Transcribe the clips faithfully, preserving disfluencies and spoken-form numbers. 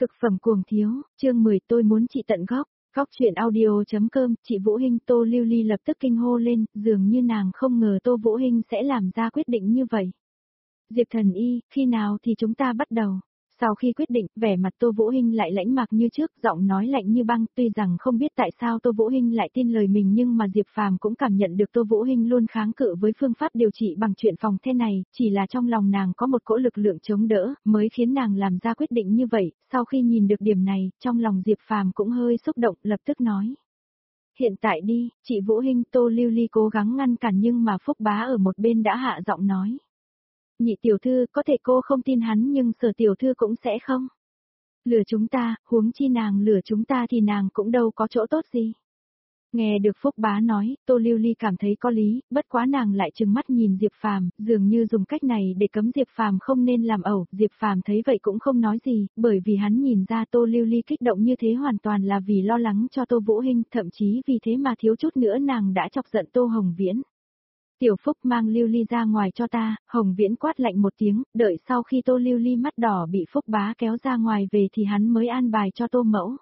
Cực phẩm cuồng thiếu, chương mười tôi muốn chị tận gốc. Góc chuyện audio.com, chị Vũ Hinh. Tô Lưu Ly lập tức kinh hô lên, dường như nàng không ngờ Tô Vũ Hinh sẽ làm ra quyết định như vậy. Diệp Thần Y, khi nào thì chúng ta bắt đầu? Sau khi quyết định, vẻ mặt Tô Vũ Hinh lại lãnh mạc như trước, giọng nói lạnh như băng, tuy rằng không biết tại sao Tô Vũ Hinh lại tin lời mình nhưng mà Diệp Phàm cũng cảm nhận được Tô Vũ Hinh luôn kháng cự với phương pháp điều trị bằng chuyện phòng thế này, chỉ là trong lòng nàng có một cỗ lực lượng chống đỡ, mới khiến nàng làm ra quyết định như vậy. Sau khi nhìn được điểm này, trong lòng Diệp Phàm cũng hơi xúc động, lập tức nói: "Hiện tại đi." Chị Vũ Hinh. Tô Lưu Ly cố gắng ngăn cản nhưng mà Phúc Bá ở một bên đã hạ giọng nói: "Nhị tiểu thư, có thể cô không tin hắn nhưng Sở tiểu thư cũng sẽ không lừa chúng ta, huống chi nàng lừa chúng ta thì nàng cũng đâu có chỗ tốt gì." Nghe được Phúc Bá nói, Tô Lưu Ly cảm thấy có lý, bất quá nàng lại trừng mắt nhìn Diệp Phàm, dường như dùng cách này để cấm Diệp Phàm không nên làm ẩu. Diệp Phàm thấy vậy cũng không nói gì, bởi vì hắn nhìn ra Tô Lưu Ly kích động như thế hoàn toàn là vì lo lắng cho Tô Vũ Hinh, thậm chí vì thế mà thiếu chút nữa nàng đã chọc giận Tô Hồng Viễn. "Tiểu Phúc, mang Lưu Ly ra ngoài cho ta." Hồng Viễn quát lạnh một tiếng, đợi sau khi Tô Lưu Ly mắt đỏ bị Phúc Bá kéo ra ngoài về thì hắn mới an bài cho Tô Mẫu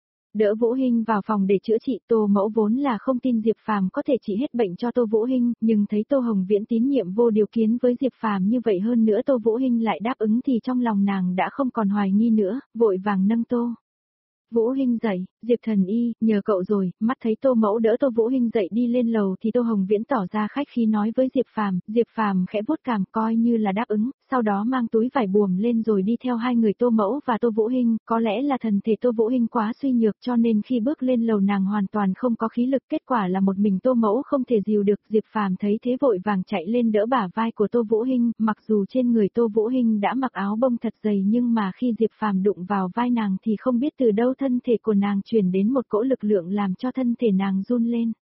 đỡ Vũ Hinh vào phòng để chữa trị. Tô Mẫu vốn là không tin Diệp Phàm có thể trị hết bệnh cho Tô Vũ Hinh, nhưng thấy Tô Hồng Viễn tín nhiệm vô điều kiện với Diệp Phàm như vậy, hơn nữa Tô Vũ Hinh lại đáp ứng thì trong lòng nàng đã không còn hoài nghi nữa, vội vàng nâng Tô Vũ Hinh dậy. "Diệp Thần Y, nhờ cậu rồi." Mắt thấy Tô Mẫu đỡ Tô Vũ Hinh dậy đi lên lầu thì Tô Hồng Viễn tỏ ra khách khí nói với Diệp Phàm. Diệp Phàm khẽ vuốt cằm coi như là đáp ứng, sau đó mang túi vải buồm lên rồi đi theo hai người Tô Mẫu và Tô Vũ Hinh. Có lẽ là thần thể Tô Vũ Hinh quá suy nhược cho nên khi bước lên lầu nàng hoàn toàn không có khí lực, kết quả là một mình Tô Mẫu không thể dìu được. Diệp Phàm thấy thế vội vàng chạy lên đỡ bả vai của Tô Vũ Hinh, mặc dù trên người Tô Vũ Hinh đã mặc áo bông thật dày nhưng mà khi Diệp Phàm đụng vào vai nàng thì không biết từ đâu thân thể của nàng truyền đến một cỗ lực lượng làm cho thân thể nàng run lên.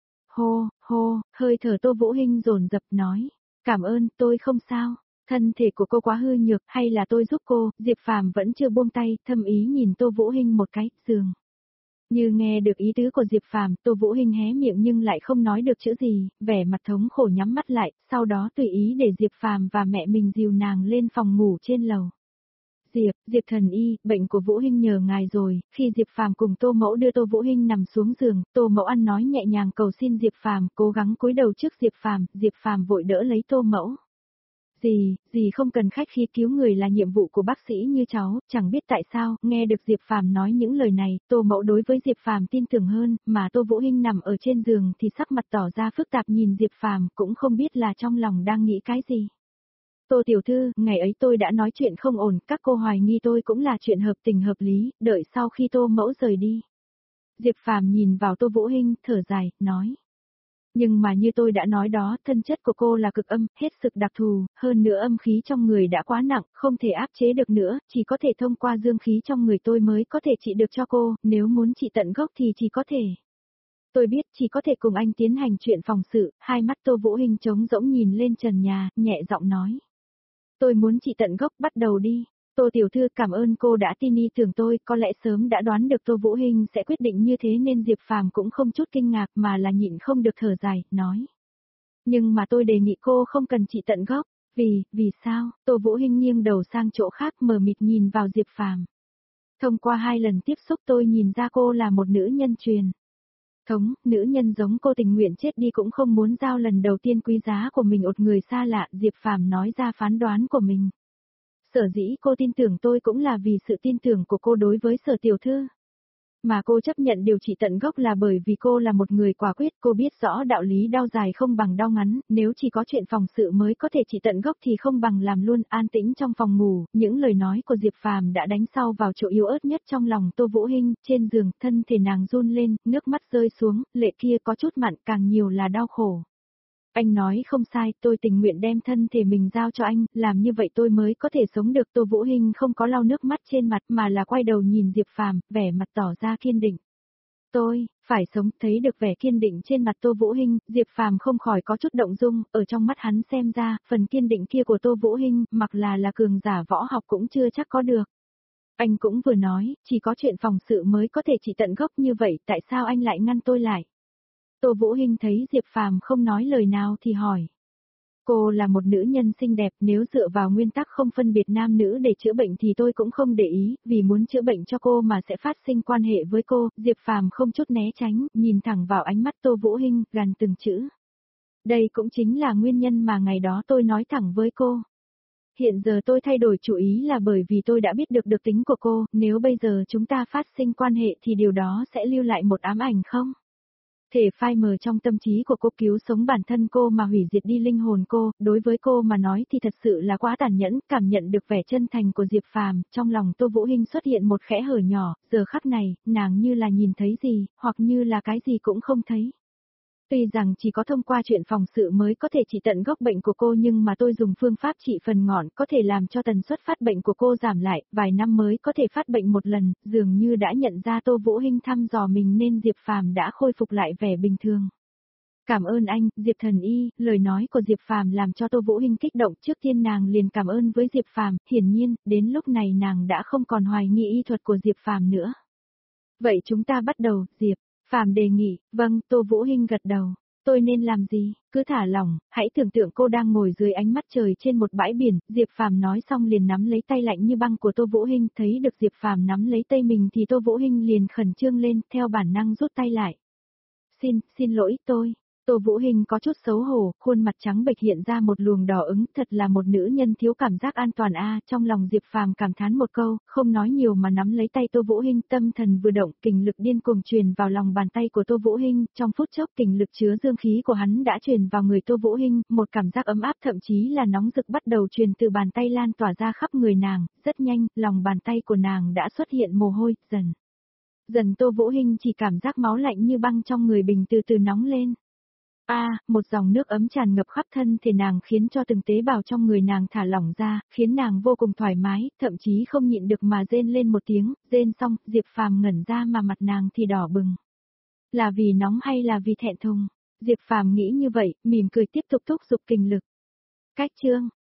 Hô, hô, hơi thở Tô Vũ Hinh dồn dập nói: "Cảm ơn, tôi không sao. Thân thể của cô quá hư nhược, hay là tôi giúp cô?" Diệp Phàm vẫn chưa buông tay, thâm ý nhìn Tô Vũ Hinh một cái, dường như nghe được ý tứ của Diệp Phàm. Tô Vũ Hinh hé miệng nhưng lại không nói được chữ gì, vẻ mặt thống khổ nhắm mắt lại, sau đó tùy ý để Diệp Phàm và mẹ mình dìu nàng lên phòng ngủ trên lầu. "Diệp, Diệp Thần Y, bệnh của Vũ Hinh nhờ ngài rồi." Khi Diệp Phàm cùng Tô Mẫu đưa Tô Vũ Hinh nằm xuống giường, Tô Mẫu ăn nói nhẹ nhàng cầu xin Diệp Phàm, cố gắng cúi đầu trước Diệp Phàm. Diệp Phàm vội đỡ lấy Tô Mẫu. "Dì, dì không cần khách khí, cứu người là nhiệm vụ của bác sĩ như cháu." Chẳng biết tại sao, nghe được Diệp Phàm nói những lời này, Tô Mẫu đối với Diệp Phàm tin tưởng hơn, mà Tô Vũ Hinh nằm ở trên giường thì sắc mặt tỏ ra phức tạp nhìn Diệp Phàm, cũng không biết là trong lòng đang nghĩ cái gì. "Tô tiểu thư, ngày ấy tôi đã nói chuyện không ổn, các cô hoài nghi tôi cũng là chuyện hợp tình hợp lý." Đợi sau khi Tô Mẫu rời đi, Diệp Phàm nhìn vào Tô Vũ Hinh, thở dài, nói: "Nhưng mà như tôi đã nói đó, thân chất của cô là cực âm, hết sức đặc thù, hơn nữa âm khí trong người đã quá nặng, không thể áp chế được nữa, chỉ có thể thông qua dương khí trong người tôi mới có thể trị được cho cô, nếu muốn trị tận gốc thì chỉ có thể tôi biết, chỉ có thể cùng anh tiến hành chuyện phòng sự." Hai mắt Tô Vũ Hinh trống rỗng nhìn lên trần nhà, nhẹ giọng nói: "Tôi muốn trị tận gốc, bắt đầu đi." "Tô tiểu thư, cảm ơn cô đã tin y tưởng tôi." Có lẽ sớm đã đoán được Tô Vũ Hinh sẽ quyết định như thế nên Diệp Phàm cũng không chút kinh ngạc mà là nhịn không được thở dài, nói: "Nhưng mà tôi đề nghị cô không cần trị tận gốc." "Vì, vì sao?" Tô Vũ Hinh nghiêng đầu sang chỗ khác mờ mịt nhìn vào Diệp Phàm. "Thông qua hai lần tiếp xúc tôi nhìn ra cô là một nữ nhân truyền thống, nữ nhân giống cô tình nguyện chết đi cũng không muốn giao lần đầu tiên quý giá của mình ột người xa lạ." Diệp Phàm nói ra phán đoán của mình. "Sở dĩ cô tin tưởng tôi cũng là vì sự tin tưởng của cô đối với Sở tiểu thư. Mà cô chấp nhận điều trị tận gốc là bởi vì cô là một người quả quyết, cô biết rõ đạo lý đau dài không bằng đau ngắn, nếu chỉ có chuyện phòng sự mới có thể trị tận gốc thì không bằng làm luôn." An tĩnh trong phòng ngủ, những lời nói của Diệp Phàm đã đánh sâu vào chỗ yếu ớt nhất trong lòng Tô Vũ Hinh. Trên giường, thân thể nàng run lên, nước mắt rơi xuống, lệ kia có chút mặn, càng nhiều là đau khổ. "Anh nói không sai, tôi tình nguyện đem thân thể mình giao cho anh, làm như vậy tôi mới có thể sống được." Tô Vũ Hinh không có lau nước mắt trên mặt mà là quay đầu nhìn Diệp Phàm, vẻ mặt tỏ ra kiên định. "Tôi phải sống." Thấy được vẻ kiên định trên mặt Tô Vũ Hinh, Diệp Phàm không khỏi có chút động dung, ở trong mắt hắn xem ra, phần kiên định kia của Tô Vũ Hinh, mặc là là cường giả võ học cũng chưa chắc có được. "Anh cũng vừa nói, chỉ có chuyện phòng sự mới có thể trị tận gốc, như vậy tại sao anh lại ngăn tôi lại?" Tô Vũ Hinh thấy Diệp Phàm không nói lời nào thì hỏi. Cô là một nữ nhân xinh đẹp, nếu dựa vào nguyên tắc không phân biệt nam nữ để chữa bệnh thì tôi cũng không để ý, vì muốn chữa bệnh cho cô mà sẽ phát sinh quan hệ với cô, Diệp Phàm không chút né tránh, nhìn thẳng vào ánh mắt Tô Vũ Hinh, gằn từng chữ. Đây cũng chính là nguyên nhân mà ngày đó tôi nói thẳng với cô. Hiện giờ tôi thay đổi chủ ý là bởi vì tôi đã biết được được tính của cô, nếu bây giờ chúng ta phát sinh quan hệ thì điều đó sẽ lưu lại một ám ảnh không? Thể phai mờ trong tâm trí của cô cứu sống bản thân cô mà hủy diệt đi linh hồn cô, đối với cô mà nói thì thật sự là quá tàn nhẫn, cảm nhận được vẻ chân thành của Diệp Phàm, trong lòng Tô Vũ Hinh xuất hiện một khẽ hở nhỏ, giờ khắc này, nàng như là nhìn thấy gì, hoặc như là cái gì cũng không thấy. Tuy rằng chỉ có thông qua chuyện phòng sự mới có thể trị tận gốc bệnh của cô nhưng mà tôi dùng phương pháp trị phần ngọn có thể làm cho tần suất phát bệnh của cô giảm lại, vài năm mới có thể phát bệnh một lần, dường như đã nhận ra Tô Vũ Hinh thăm dò mình nên Diệp Phàm đã khôi phục lại vẻ bình thường. Cảm ơn anh, Diệp Thần Y, lời nói của Diệp Phàm làm cho Tô Vũ Hinh kích động, trước tiên nàng liền cảm ơn với Diệp Phàm, hiển nhiên, đến lúc này nàng đã không còn hoài nghi y thuật của Diệp Phàm nữa. Vậy chúng ta bắt đầu, Diệp. Phàm đề nghị, vâng, Tô Vũ Hinh gật đầu. Tôi nên làm gì, cứ thả lỏng, hãy tưởng tượng cô đang ngồi dưới ánh mắt trời trên một bãi biển, Diệp Phàm nói xong liền nắm lấy tay lạnh như băng của Tô Vũ Hinh, thấy được Diệp Phàm nắm lấy tay mình thì Tô Vũ Hinh liền khẩn trương lên, theo bản năng rút tay lại. Xin, xin lỗi, tôi. Tô Vũ Hinh có chút xấu hổ, khuôn mặt trắng bệch hiện ra một luồng đỏ ứng, thật là một nữ nhân thiếu cảm giác an toàn a. Trong lòng Diệp Phàm cảm thán một câu, không nói nhiều mà nắm lấy tay Tô Vũ Hinh, tâm thần vừa động, kình lực điên cuồng truyền vào lòng bàn tay của Tô Vũ Hinh, trong phút chốc kình lực chứa dương khí của hắn đã truyền vào người Tô Vũ Hinh, một cảm giác ấm áp thậm chí là nóng rực bắt đầu truyền từ bàn tay lan tỏa ra khắp người nàng, rất nhanh, lòng bàn tay của nàng đã xuất hiện mồ hôi, dần. Dần Tô Vũ Hinh chỉ cảm giác máu lạnh như băng trong người bình từ từ nóng lên. A, à, một dòng nước ấm tràn ngập khắp thân thể nàng khiến cho từng tế bào trong người nàng thả lỏng ra, khiến nàng vô cùng thoải mái, thậm chí không nhịn được mà rên lên một tiếng, rên xong, Diệp Phàm ngẩn ra mà mặt nàng thì đỏ bừng. Là vì nóng hay là vì thẹn thùng? Diệp Phàm nghĩ như vậy, mỉm cười tiếp tục thúc giục kình lực. Cách chương